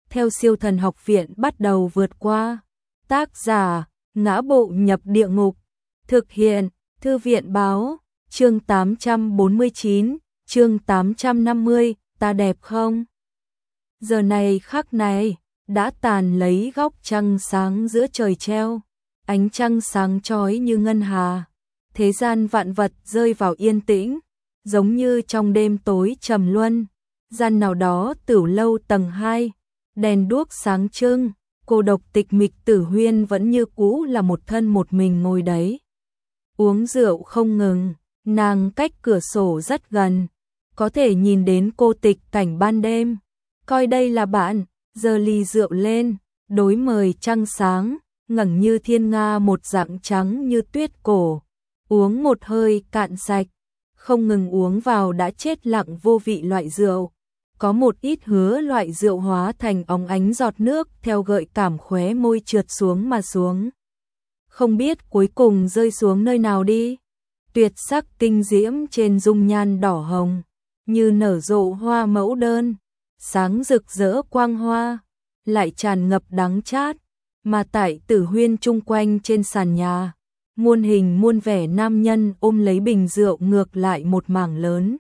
theo Siêu Thần Học Viện bắt đầu vượt qua. Tác giả: Ngã Bộ Nhập Địa Ngục. Thực hiện: Thư viện báo. Chương 849, chương 850, ta đẹp không? Giờ này khắc này, đã tàn lấy góc trăng sáng giữa trời treo, ánh trăng sáng chói như ngân hà. Thế gian vạn vật rơi vào yên tĩnh, giống như trong đêm tối trầm luân. Gian nào đó Tửu lâu tầng 2, đèn đuốc sáng trưng, cô độc tịch mịch Tử Huyên vẫn như cũ là một thân một mình ngồi đấy. Uống rượu không ngừng, nàng cách cửa sổ rất gần, có thể nhìn đến cô tịch cảnh ban đêm. Coi đây là bạn, giơ ly rượu lên, đối mời trăng sáng, ngẩng như thiên nga một dạng trắng như tuyết cổ. Uống một hơi cạn sạch, không ngừng uống vào đã chết lặng vô vị loại rượu. Có một ít hứa loại rượu hóa thành óng ánh giọt nước theo gợi cảm khóe môi trượt xuống mà xuống. Không biết cuối cùng rơi xuống nơi nào đi. Tuyệt sắc kinh diễm trên dung nhan đỏ hồng, như nở rộ hoa mẫu đơn, sáng rực rỡ quang hoa, lại tràn ngập đắng chát. Mà tại Tử Huyên chung quanh trên sàn nhà, muôn hình muôn vẻ nam nhân ôm lấy bình rượu ngược lại một mảng lớn.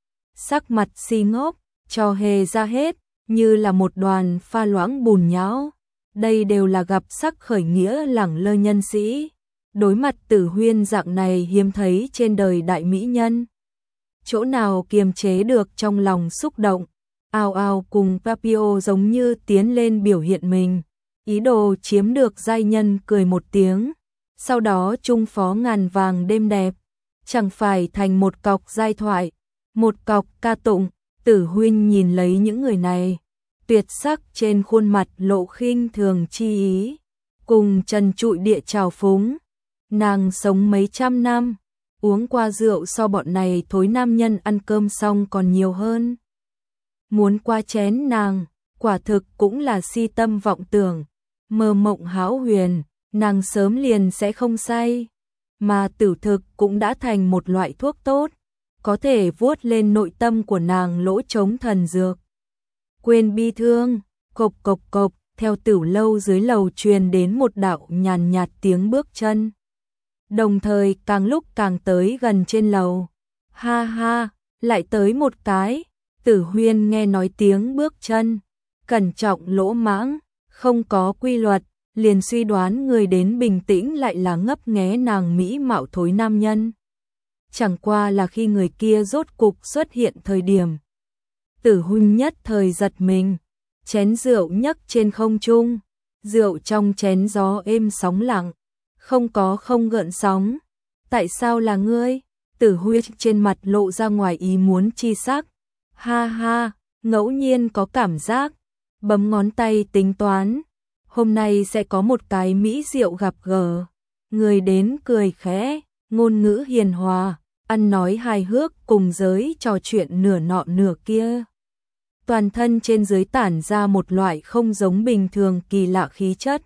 Sắc mặt si ngốc, trò hề ra hết, như là một đoàn pha loãng bùn nhão. Đây đều là gặp sắc khởi nghĩa lẳng lơ nhân sĩ. Đối mặt Tử Huyên dạng này hiếm thấy trên đời đại mỹ nhân. Chỗ nào kiềm chế được trong lòng xúc động, ào ào cùng Papio giống như tiến lên biểu hiện mình, ý đồ chiếm được giai nhân cười một tiếng, sau đó chung phó ngàn vàng đêm đẹp, chẳng phải thành một cọc giai thoại, một cọc ca tụng. Tử Huyên nhìn lấy những người này, tuyệt sắc trên khuôn mặt lộ khinh thường chi ý, cùng trần trụi địa trào phúng. Nàng sống mấy trăm năm, uống qua rượu so bọn này thối nam nhân ăn cơm xong còn nhiều hơn. Muốn qua chén nàng, quả thực cũng là si tâm vọng tưởng, mơ mộng hão huyền, nàng sớm liền sẽ không say. Mà tử thực cũng đã thành một loại thuốc tốt, có thể vuốt lên nội tâm của nàng lỗ trống thần dược. Quên bi thương, cộc cộc cộc, theo Tửu lâu dưới lầu truyền đến một đạo nhàn nhạt tiếng bước chân. Đồng thời càng lúc càng tới gần trên lầu. Ha ha, lại tới một cái. Tử Huyên nghe nói tiếng bước chân, cẩn trọng lỗ mãng, không có quy luật, liền suy đoán người đến bình tĩnh lại là ngấp nghé nàng mỹ mạo thối nam nhân. Chẳng qua là khi người kia rốt cục xuất hiện thời điểm, Tử Huyên nhất thời giật mình, chén rượu nhấc trên không trung, rượu trong chén gió êm sóng lặng, không gợn sóng. Tại sao là ngươi? Tử Huyên trên mặt lộ ra ngoài ý muốn chi sắc. Ha ha, ngẫu nhiên có cảm giác, bấm ngón tay tính toán, hôm nay sẽ có một cái mỹ rượu gặp gỡ. Người đến cười khẽ, ngôn ngữ hiền hòa, ăn nói hài hước cùng giới trò chuyện nửa nọ nửa kia. Toàn thân trên dưới tản ra một loại không giống bình thường kỳ lạ khí chất.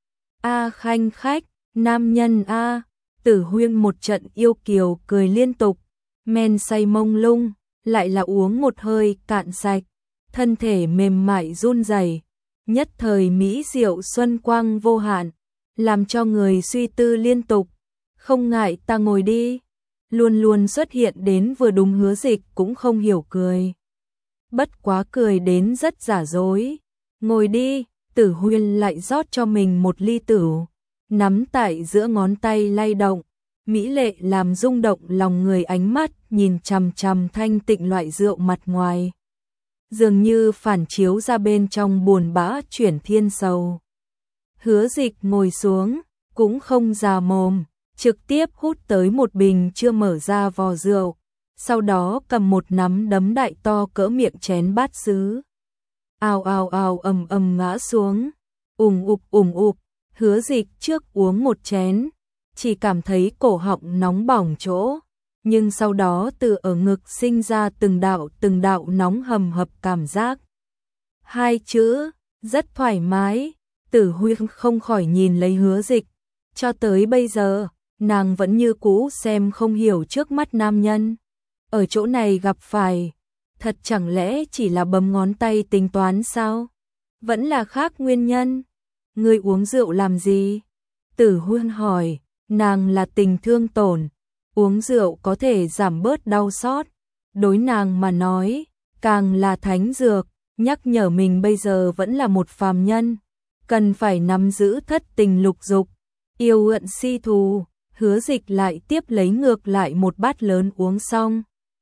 A khanh khách, nam nhân a. Tử Huyên một trận yêu kiều cười liên tục, men say mông lung, lại là uống một hơi cạn sạch, thân thể mềm mại run rẩy, nhất thời mỹ diệu xuân quang vô hạn, làm cho người suy tư liên tục. Không ngại ta ngồi đi. Luôn luôn xuất hiện đến vừa đúng Hứa Dịch cũng không hiểu cười. Bất quá cười đến rất giả dối. Ngồi đi. Tử Huyên lại rót cho mình một ly tửu, nắm tại giữa ngón tay lay động, mỹ lệ làm rung động lòng người. Ánh mắt nhìn chằm chằm thanh tịnh loại rượu mặt ngoài, dường như phản chiếu ra bên trong buồn bã chuyển thiên sầu. Hứa Dịch ngồi xuống, cũng không già mồm, trực tiếp hút tới một bình chưa mở ra vò rượu, sau đó cầm một nắm đấm đại to cỡ miệng chén bát sứ. Ào ào ào ầm ầm ngã xuống, ủng ụp. Hứa Dịch trước uống một chén, chỉ cảm thấy cổ họng nóng bỏng chỗ, nhưng sau đó từ ở ngực sinh ra từng đạo nóng hầm hập cảm giác. Hai chữ, rất thoải mái. Tử Huyên không khỏi nhìn lấy Hứa Dịch, cho tới bây giờ, nàng vẫn như cũ xem không hiểu trước mắt nam nhân. Ở chỗ này gặp phải, thật chẳng lẽ chỉ là bấm ngón tay tính toán sao? vẫn là khác nguyên nhân. Ngươi uống rượu làm gì? Tử Huyên hỏi, nàng là tình thương tổn, uống rượu có thể giảm bớt đau xót. Đối nàng mà nói, càng là thánh dược, nhắc nhở mình bây giờ vẫn là một phàm nhân, cần phải nắm giữ thất tình lục dục, yêu ượn si thù. Hứa Dịch lại tiếp lấy ngược lại một bát lớn uống xong.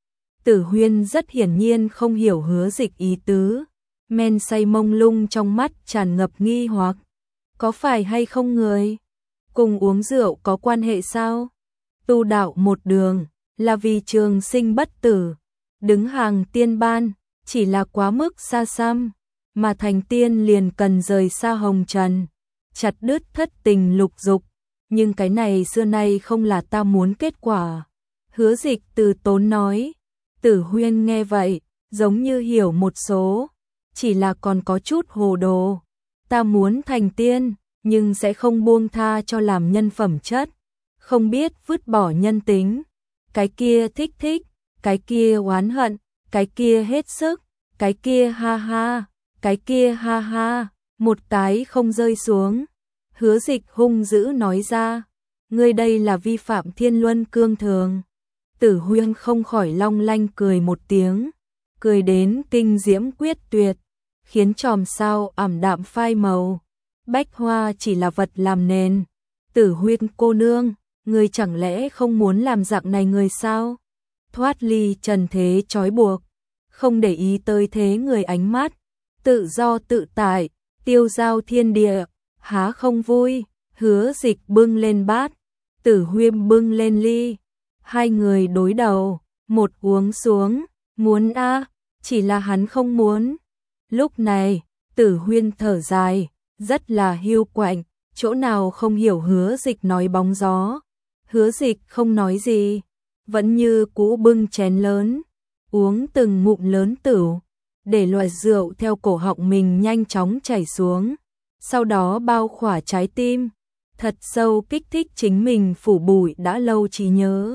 Tử Huyên rất hiển nhiên không hiểu Hứa Dịch ý tứ, men say mông lung trong mắt tràn ngập nghi hoặc. Có phải hay không người cùng uống rượu có quan hệ sao? Tu đạo một đường, là vì trường sinh bất tử, đứng hàng tiên ban, chỉ là quá mức xa xăm, mà thành tiên liền cần rời xa hồng trần, chặt đứt thất tình lục dục, nhưng cái này xưa nay không là ta muốn kết quả. Hứa Dịch từ tốn nói. Tử Huyên nghe vậy, giống như hiểu một số, chỉ là còn có chút hồ đồ. Ta muốn thành tiên, nhưng sẽ không buông tha cho làm nhân phẩm chất, không biết vứt bỏ nhân tính. Cái kia thích thích, cái kia oán hận, cái kia hết sức, cái kia ha ha, cái kia ha ha, một cái không rơi xuống. Hứa Dịch hung dữ nói ra, ngươi đây là vi phạm thiên luân cương thường. Tử Huyên không khỏi long lanh cười một tiếng, cười đến kinh diễm quyết tuyệt, khiến chòm sao ảm đạm phai màu. Bách hoa chỉ là vật làm nền. Tử Huyên cô nương, ngươi chẳng lẽ không muốn làm dạng này người sao? Thoát ly trần thế trói buộc, không để ý tới thế người ánh mắt, tự do tự tại, tiêu giao thiên địa, há không vui? Hứa Dịch bưng lên bát, Tử Huyên bưng lên ly. Hai người đối đầu, một uống xuống, muốn a, chỉ là hắn không muốn. Lúc này, Tử Huyên thở dài, rất là hiu quạnh, chỗ nào không hiểu Hứa Dịch nói bóng gió. Hứa Dịch không nói gì, vẫn như cũ bưng chén lớn, uống từng ngụm lớn tửu, để loại rượu theo cổ họng mình nhanh chóng chảy xuống, sau đó bao khỏa trái tim, thật sâu kích thích chính mình phủ bụi đã lâu trí nhớ.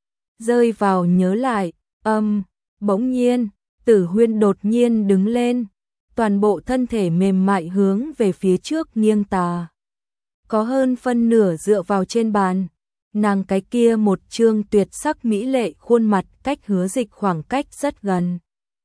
Rơi vào nhớ lại, bỗng nhiên, Tử Huyên đột nhiên đứng lên, toàn bộ thân thể mềm mại hướng về phía trước nghiêng tà. Có hơn phân nửa dựa vào trên bàn, nàng cái kia một trương tuyệt sắc mỹ lệ khuôn mặt cách Hứa Dịch khoảng cách rất gần.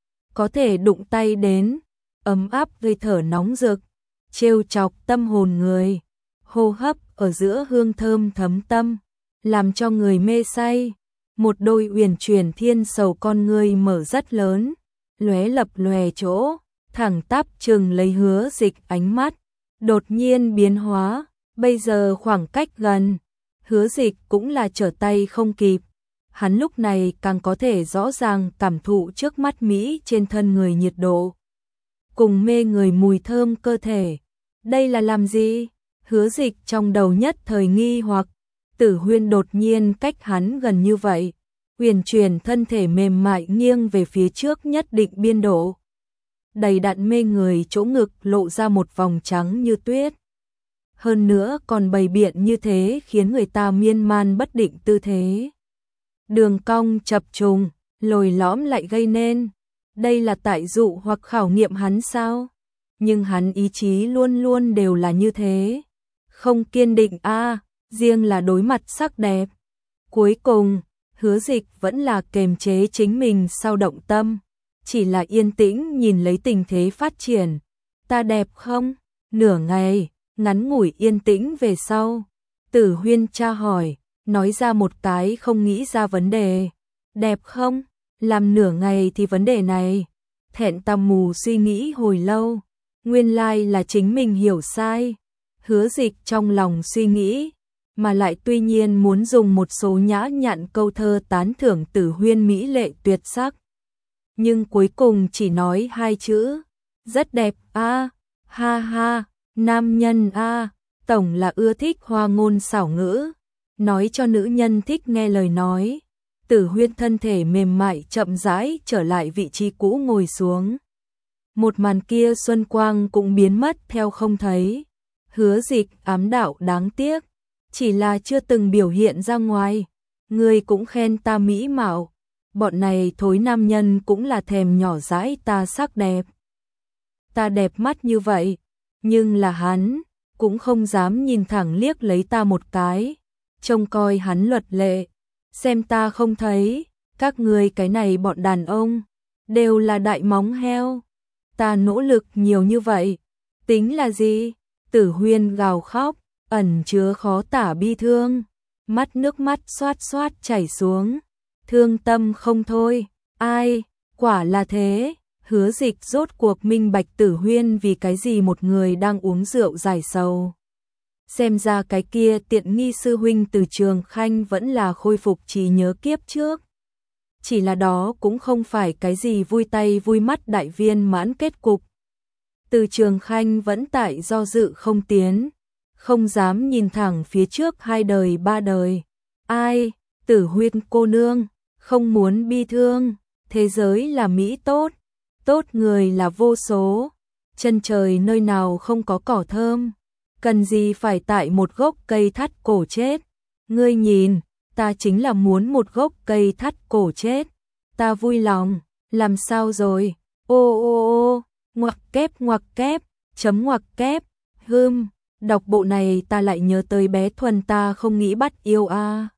Có thể đụng tay đến, ấm áp gây thở nóng rực, trêu chọc tâm hồn người, hô hấp ở giữa hương thơm thấm tâm, làm cho người mê say. Một đôi uyển chuyển thiên sầu con ngươi mở rất lớn, lóe lập lòe chỗ, thẳng tắp chừng lấy Hứa Dịch ánh mắt, đột nhiên biến hóa, bây giờ khoảng cách gần, Hứa Dịch cũng là trở tay không kịp. Hắn lúc này càng có thể rõ ràng cảm thụ trước mắt Mỹ trên thân người nhiệt độ, cùng mê người mùi thơm cơ thể. Đây là làm gì? Hứa Dịch trong đầu nhất thời nghi hoặc. Tử Huyên đột nhiên cách hắn gần như vậy, uyển chuyển thân thể mềm mại nghiêng về phía trước nhất định biên độ, đầy đặn mê người chỗ ngực lộ ra một vòng trắng như tuyết. Hơn nữa còn bày biện như thế khiến người ta miên man bất định tư thế. Đường cong chập trùng, lồi lõm lại gây nên. Đây là tại dụ hoặc khảo nghiệm hắn sao? Nhưng hắn ý chí luôn luôn đều là như thế. Không kiên định riêng là đối mặt sắc đẹp. Cuối cùng, Hứa Dịch vẫn là kềm chế chính mình sau động tâm, chỉ là yên tĩnh nhìn lấy tình thế phát triển. Ta đẹp không? Nửa ngày, ngắn ngủi yên tĩnh về sau, Tử Huyên tra hỏi, nói ra một cái không nghĩ ra vấn đề. Đẹp không? Làm nửa ngày thì vấn đề này. Thẹn tằm mù suy nghĩ hồi lâu, nguyên lai là chính mình hiểu sai. Hứa Dịch trong lòng suy nghĩ, mà lại tuy nhiên muốn dùng một số nhã nhặn câu thơ tán thưởng Tử Huyên mỹ lệ tuyệt sắc. Nhưng cuối cùng chỉ nói hai chữ, rất đẹp ha ha, nam nhân tổng là ưa thích hoa ngôn xảo ngữ, nói cho nữ nhân thích nghe lời nói. Tử Huyên thân thể mềm mại chậm rãi trở lại vị trí cũ ngồi xuống. Một màn kia xuân quang cũng biến mất theo không thấy. Hứa Dịch ám đạo đáng tiếc, chỉ là chưa từng biểu hiện ra ngoài. Ngươi cũng khen ta mỹ mạo, bọn này thối nam nhân cũng là thèm nhỏ dãi ta sắc đẹp. ta đẹp mắt như vậy, nhưng là hắn cũng không dám nhìn thẳng liếc lấy ta một cái, trông coi hắn luật lệ, xem ta không thấy, các ngươi cái này bọn đàn ông, đều là đại móng heo, ta nỗ lực nhiều như vậy, tính là gì? Tử Huyên gào khóc, ẩn chứa khó tả bi thương, nước mắt xoát xoát chảy xuống, thương tâm không thôi, ai, quả là thế. Hứa Dịch rốt cuộc minh bạch Tử Huyên vì cái gì một người đang uống rượu giải sầu. Xem ra cái kia tiện nghi sư huynh Từ Trường Khanh vẫn là khôi phục trí nhớ kiếp trước. Chỉ là đó cũng không phải cái gì vui tay vui mắt đại viên mãn kết cục. Từ Trường Khanh vẫn tại do dự không tiến, không dám nhìn thẳng phía trước 2 đời 3 đời. Ai, Tử Huyên cô nương, không muốn bi thương, thế giới là mỹ tốt. Tốt người là vô số, chân trời nơi nào không có cỏ thơm, cần gì phải tại một gốc cây thắt cổ chết. Ngươi nhìn, ta chính là muốn một gốc cây thắt cổ chết, ta vui lòng, làm sao rồi, ô ô ô, ngoặc kép, chấm ngoặc kép, đọc bộ này ta lại nhớ tới bé Thuần ta không nghĩ bắt yêu a.